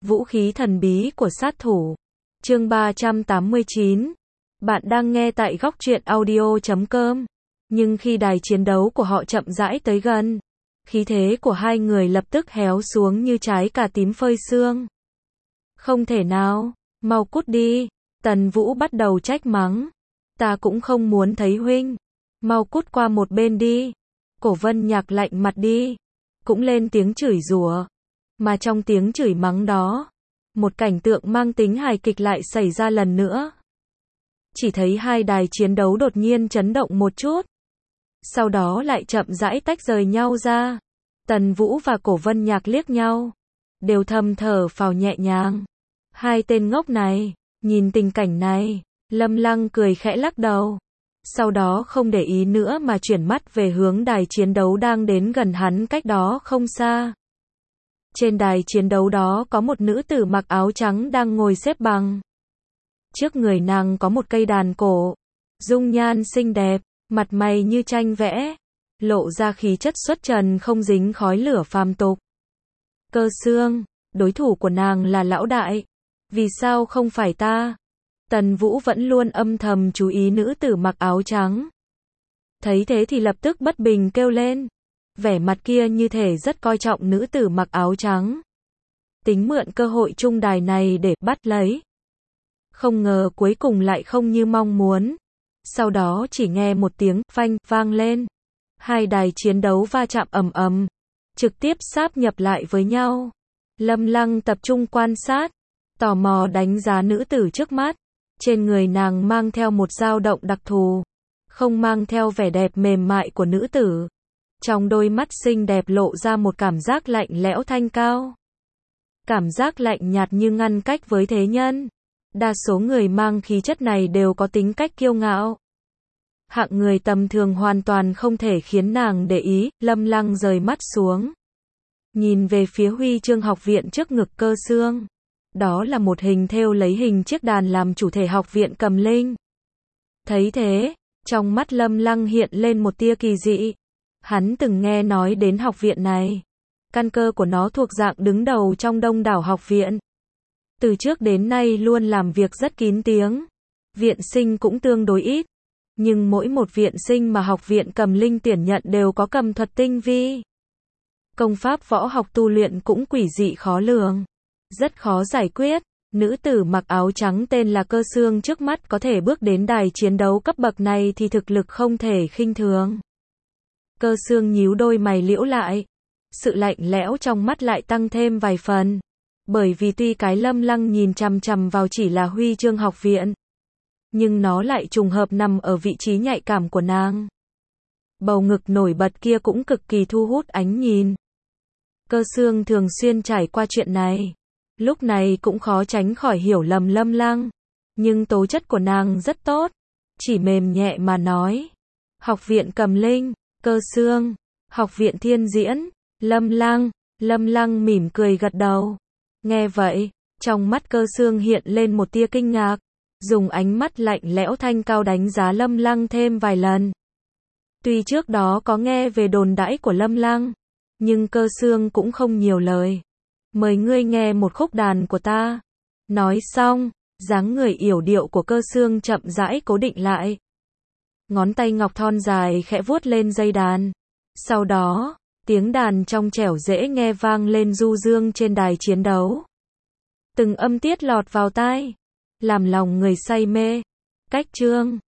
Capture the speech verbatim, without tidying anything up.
Vũ khí thần bí của sát thủ. Chương ba trăm tám mươi chín. Bạn đang nghe tại góc truyện audio chấm com. Nhưng khi đài chiến đấu của họ chậm rãi tới gần, khí thế của hai người lập tức héo xuống như trái cà tím phơi sương. Không thể nào, mau cút đi. Tần Vũ bắt đầu trách mắng. Ta cũng không muốn thấy huynh. Mau cút qua một bên đi. Cổ Vân Nhạc lạnh mặt đi. Cũng lên tiếng chửi rủa. Mà trong tiếng chửi mắng đó, một cảnh tượng mang tính hài kịch lại xảy ra lần nữa. Chỉ thấy hai đài chiến đấu đột nhiên chấn động một chút. Sau đó lại chậm rãi tách rời nhau ra. Tần Vũ và Cổ Vân Nhạc liếc nhau. Đều thầm thở phào nhẹ nhàng. Hai tên ngốc này, nhìn tình cảnh này, Lâm Lăng cười khẽ lắc đầu. Sau đó không để ý nữa mà chuyển mắt về hướng đài chiến đấu đang đến gần hắn cách đó không xa. Trên đài chiến đấu đó có một nữ tử mặc áo trắng đang ngồi xếp bằng. Trước người nàng có một cây đàn cổ. Dung nhan xinh đẹp, mặt mày như tranh vẽ, lộ ra khí chất xuất trần không dính khói lửa phàm tục. Cơ Xương, đối thủ của nàng là lão đại. Vì sao không phải ta? Tần Vũ vẫn luôn âm thầm chú ý nữ tử mặc áo trắng. Thấy thế thì lập tức bất bình kêu lên. Vẻ mặt kia như thể rất coi trọng nữ tử mặc áo trắng. Tính mượn cơ hội trung đài này để bắt lấy. Không ngờ cuối cùng lại không như mong muốn. Sau đó chỉ nghe một tiếng phanh vang lên. Hai đài chiến đấu va chạm ầm ầm, trực tiếp sáp nhập lại với nhau. Lâm Lăng tập trung quan sát, tò mò đánh giá nữ tử trước mắt. Trên người nàng mang theo một dao động đặc thù, không mang theo vẻ đẹp mềm mại của nữ tử. Trong đôi mắt xinh đẹp lộ ra một cảm giác lạnh lẽo thanh cao. Cảm giác lạnh nhạt như ngăn cách với thế nhân. Đa số người mang khí chất này đều có tính cách kiêu ngạo. Hạng người tầm thường hoàn toàn không thể khiến nàng để ý. Lâm Lăng rời mắt xuống, nhìn về phía huy chương học viện trước ngực Cơ Xương. Đó là một hình thêu lấy hình chiếc đàn làm chủ thể học viện Cầm Linh. Thấy thế, trong mắt Lâm Lăng hiện lên một tia kỳ dị. Hắn từng nghe nói đến học viện này. Căn cơ của nó thuộc dạng đứng đầu trong đông đảo học viện. Từ trước đến nay luôn làm việc rất kín tiếng. Viện sinh cũng tương đối ít. Nhưng mỗi một viện sinh mà học viện Cầm Linh tuyển nhận đều có cầm thuật tinh vi. Công pháp võ học tu luyện cũng quỷ dị khó lường. Rất khó giải quyết. Nữ tử mặc áo trắng tên là Cơ Xương trước mắt có thể bước đến đài chiến đấu cấp bậc này thì thực lực không thể khinh thường. Cơ Xương nhíu đôi mày liễu lại. Sự lạnh lẽo trong mắt lại tăng thêm vài phần. Bởi vì tuy cái Lâm Lăng nhìn chằm chằm vào chỉ là huy chương học viện, nhưng nó lại trùng hợp nằm ở vị trí nhạy cảm của nàng. Bầu ngực nổi bật kia cũng cực kỳ thu hút ánh nhìn. Cơ Xương thường xuyên trải qua chuyện này. Lúc này cũng khó tránh khỏi hiểu lầm Lâm Lăng. Nhưng tố chất của nàng rất tốt. Chỉ mềm nhẹ mà nói. Học viện Cầm Linh, Cơ Xương, học viện Thiên Diễn, Lâm Lăng. Lâm Lăng mỉm cười gật đầu. Nghe vậy, trong mắt Cơ Xương hiện lên một tia kinh ngạc. Dùng ánh mắt lạnh lẽo thanh cao đánh giá Lâm Lăng thêm vài lần. Tuy trước đó có nghe về đồn đãi của Lâm Lăng, nhưng Cơ Xương cũng không nhiều lời. Mời ngươi nghe một khúc đàn của ta. Nói xong, dáng người yểu điệu của Cơ Xương chậm rãi cố định lại. Ngón tay ngọc thon dài khẽ vuốt lên dây đàn. Sau đó, tiếng đàn trong trẻo dễ nghe vang lên du dương trên đài chiến đấu. Từng âm tiết lọt vào tai, làm lòng người say mê. Cách chương